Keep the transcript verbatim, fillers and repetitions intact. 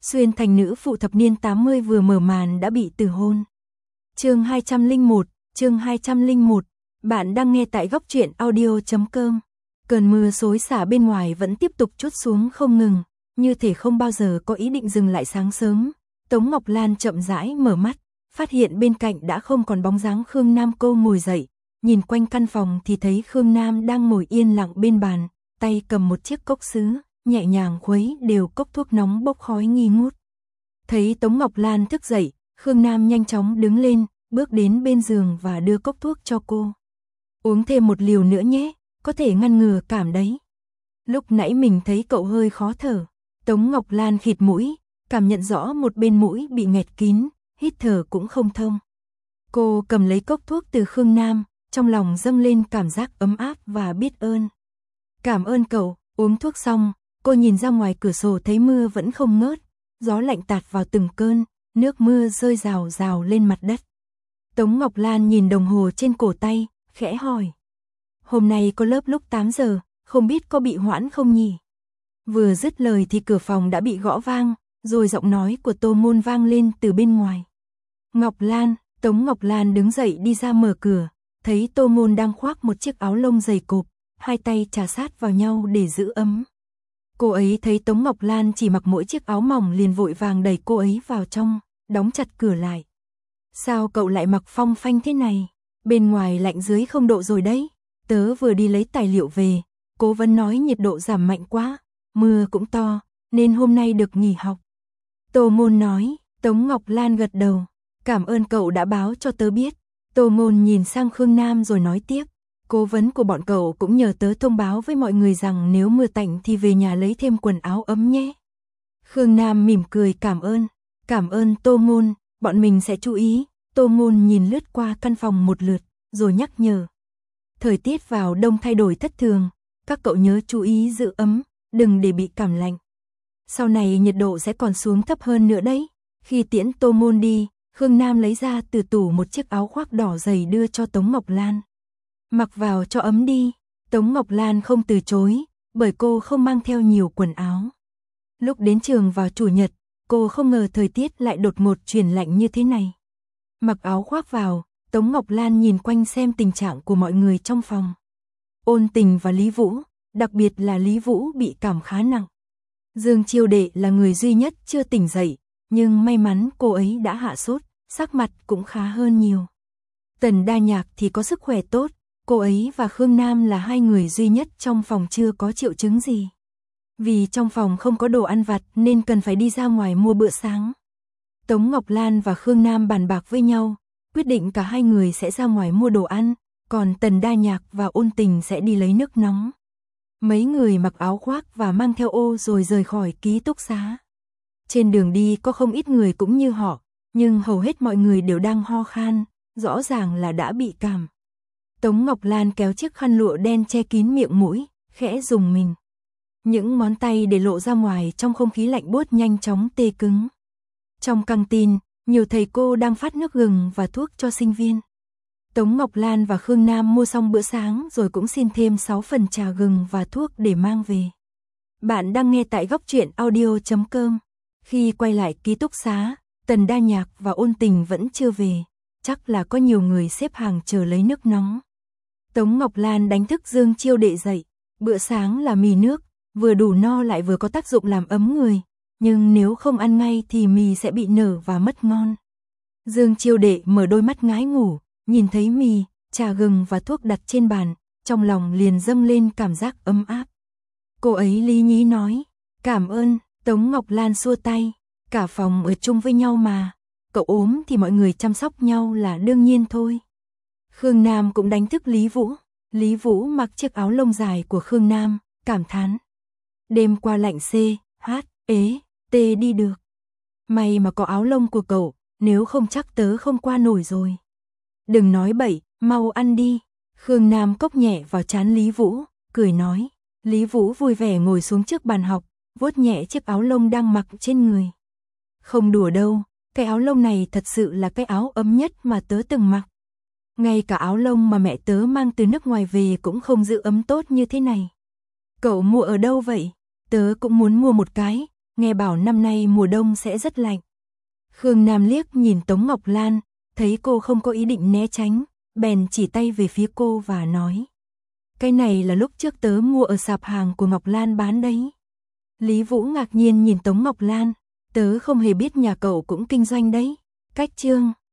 Xuyên thành nữ phụ thập niên tám mươi vừa mở màn đã bị từ hôn. Chương hai trăm lẻ một, chương hai trăm lẻ một. Bạn đang nghe tại góc truyện audio chấm com. Cơn mưa xối xả bên ngoài vẫn tiếp tục trút xuống không ngừng, như thể không bao giờ có ý định dừng lại. Sáng sớm, Tống Ngọc Lan chậm rãi mở mắt, phát hiện bên cạnh đã không còn bóng dáng Khương Nam. Cô ngồi dậy, nhìn quanh căn phòng thì thấy Khương Nam đang ngồi yên lặng bên bàn, tay cầm một chiếc cốc sứ, nhẹ nhàng khuấy đều cốc thuốc nóng bốc khói nghi ngút. Thấy Tống Ngọc Lan thức dậy, Khương Nam nhanh chóng đứng lên, bước đến bên giường và đưa cốc thuốc cho cô. Uống thêm một liều nữa nhé, có thể ngăn ngừa cảm đấy. Lúc nãy mình thấy cậu hơi khó thở. Tống Ngọc Lan khịt mũi, cảm nhận rõ một bên mũi bị nghẹt kín, hít thở cũng không thông. Cô cầm lấy cốc thuốc từ Khương Nam, trong lòng dâng lên cảm giác ấm áp và biết ơn. Cảm ơn cậu. Uống thuốc xong, cô nhìn ra ngoài cửa sổ thấy mưa vẫn không ngớt, gió lạnh tạt vào từng cơn, nước mưa rơi rào rào lên mặt đất. Tống Ngọc Lan nhìn đồng hồ trên cổ tay, khẽ hỏi. Hôm nay có lớp lúc tám giờ, không biết có bị hoãn không nhỉ? Vừa dứt lời thì cửa phòng đã bị gõ vang, rồi giọng nói của Tô Môn vang lên từ bên ngoài. Ngọc Lan. Tống Ngọc Lan đứng dậy đi ra mở cửa, thấy Tô Môn đang khoác một chiếc áo lông dày cộp, hai tay chà sát vào nhau để giữ ấm. Cô ấy thấy Tống Ngọc Lan chỉ mặc mỗi chiếc áo mỏng liền vội vàng đẩy cô ấy vào trong, đóng chặt cửa lại. Sao cậu lại mặc phong phanh thế này? Bên ngoài lạnh dưới không độ rồi đấy. Tớ vừa đi lấy tài liệu về, cố vấn nói nhiệt độ giảm mạnh quá, mưa cũng to, nên hôm nay được nghỉ học. Tô Môn nói. Tống Ngọc Lan gật đầu. Cảm ơn cậu đã báo cho tớ biết. Tô Môn nhìn sang Khương Nam rồi nói tiếp. Cố vấn của bọn cậu cũng nhờ tớ thông báo với mọi người rằng nếu mưa tạnh thì về nhà lấy thêm quần áo ấm nhé. Khương Nam mỉm cười cảm ơn. Cảm ơn Tô Môn, bọn mình sẽ chú ý. Tô Môn nhìn lướt qua căn phòng một lượt, rồi nhắc nhở. Thời tiết vào đông thay đổi thất thường, các cậu nhớ chú ý giữ ấm, đừng để bị cảm lạnh. Sau này nhiệt độ sẽ còn xuống thấp hơn nữa đấy. Khi tiễn Tô Môn đi, Khương Nam lấy ra từ tủ một chiếc áo khoác đỏ dày đưa cho Tống Ngọc Lan. Mặc vào cho ấm đi. Tống Ngọc Lan không từ chối, bởi cô không mang theo nhiều quần áo. Lúc đến trường vào chủ nhật, cô không ngờ thời tiết lại đột ngột chuyển lạnh như thế này. Mặc áo khoác vào, Tống Ngọc Lan nhìn quanh xem tình trạng của mọi người trong phòng. Ôn Tình và Lý Vũ, đặc biệt là Lý Vũ bị cảm khá nặng. Dương Chiêu Đệ là người duy nhất chưa tỉnh dậy, nhưng may mắn cô ấy đã hạ sốt, sắc mặt cũng khá hơn nhiều. Tần Đa Nhạc thì có sức khỏe tốt. Cô ấy và Khương Nam là hai người duy nhất trong phòng chưa có triệu chứng gì. Vì trong phòng không có đồ ăn vặt nên cần phải đi ra ngoài mua bữa sáng. Tống Ngọc Lan và Khương Nam bàn bạc với nhau, quyết định cả hai người sẽ ra ngoài mua đồ ăn, còn Tần Đa Nhạc và Ôn Tình sẽ đi lấy nước nóng. Mấy người mặc áo khoác và mang theo ô rồi rời khỏi ký túc xá. Trên đường đi có không ít người cũng như họ, nhưng hầu hết mọi người đều đang ho khan, rõ ràng là đã bị cảm. Tống Ngọc Lan kéo chiếc khăn lụa đen che kín miệng mũi, khẽ rùng mình. Những ngón tay để lộ ra ngoài trong không khí lạnh buốt nhanh chóng tê cứng. Trong căng tin, nhiều thầy cô đang phát nước gừng và thuốc cho sinh viên. Tống Ngọc Lan và Khương Nam mua xong bữa sáng rồi cũng xin thêm sáu phần trà gừng và thuốc để mang về. Bạn đang nghe tại góc truyện audio chấm com. Khi quay lại ký túc xá, Tần Đa Nhạc và Ôn Tình vẫn chưa về, chắc là có nhiều người xếp hàng chờ lấy nước nóng. Tống Ngọc Lan đánh thức Dương Chiêu Đệ dậy. Bữa sáng là mì nước, vừa đủ no lại vừa có tác dụng làm ấm người, nhưng nếu không ăn ngay thì mì sẽ bị nở và mất ngon. Dương Chiêu Đệ mở đôi mắt ngái ngủ, nhìn thấy mì, trà gừng và thuốc đặt trên bàn, trong lòng liền dâng lên cảm giác ấm áp. Cô ấy lý nhí nói, cảm ơn. Tống Ngọc Lan xua tay, cả phòng ở chung với nhau mà, cậu ốm thì mọi người chăm sóc nhau là đương nhiên thôi. Khương Nam cũng đánh thức Lý Vũ. Lý Vũ mặc chiếc áo lông dài của Khương Nam, cảm thán. Đêm qua lạnh C, H, ế, T đi được. May mà có áo lông của cậu, nếu không chắc tớ không qua nổi rồi. Đừng nói bậy, mau ăn đi. Khương Nam cốc nhẹ vào trán Lý Vũ, cười nói. Lý Vũ vui vẻ ngồi xuống trước bàn học, vuốt nhẹ chiếc áo lông đang mặc trên người. Không đùa đâu, cái áo lông này thật sự là cái áo ấm nhất mà tớ từng mặc. Ngay cả áo lông mà mẹ tớ mang từ nước ngoài về cũng không giữ ấm tốt như thế này. Cậu mua ở đâu vậy? Tớ cũng muốn mua một cái, nghe bảo năm nay mùa đông sẽ rất lạnh. Khương Nam liếc nhìn Tống Ngọc Lan, thấy cô không có ý định né tránh, bèn chỉ tay về phía cô và nói. Cái này là lúc trước tớ mua ở sạp hàng của Ngọc Lan bán đấy. Lý Vũ ngạc nhiên nhìn Tống Ngọc Lan, tớ không hề biết nhà cậu cũng kinh doanh đấy. Cách chương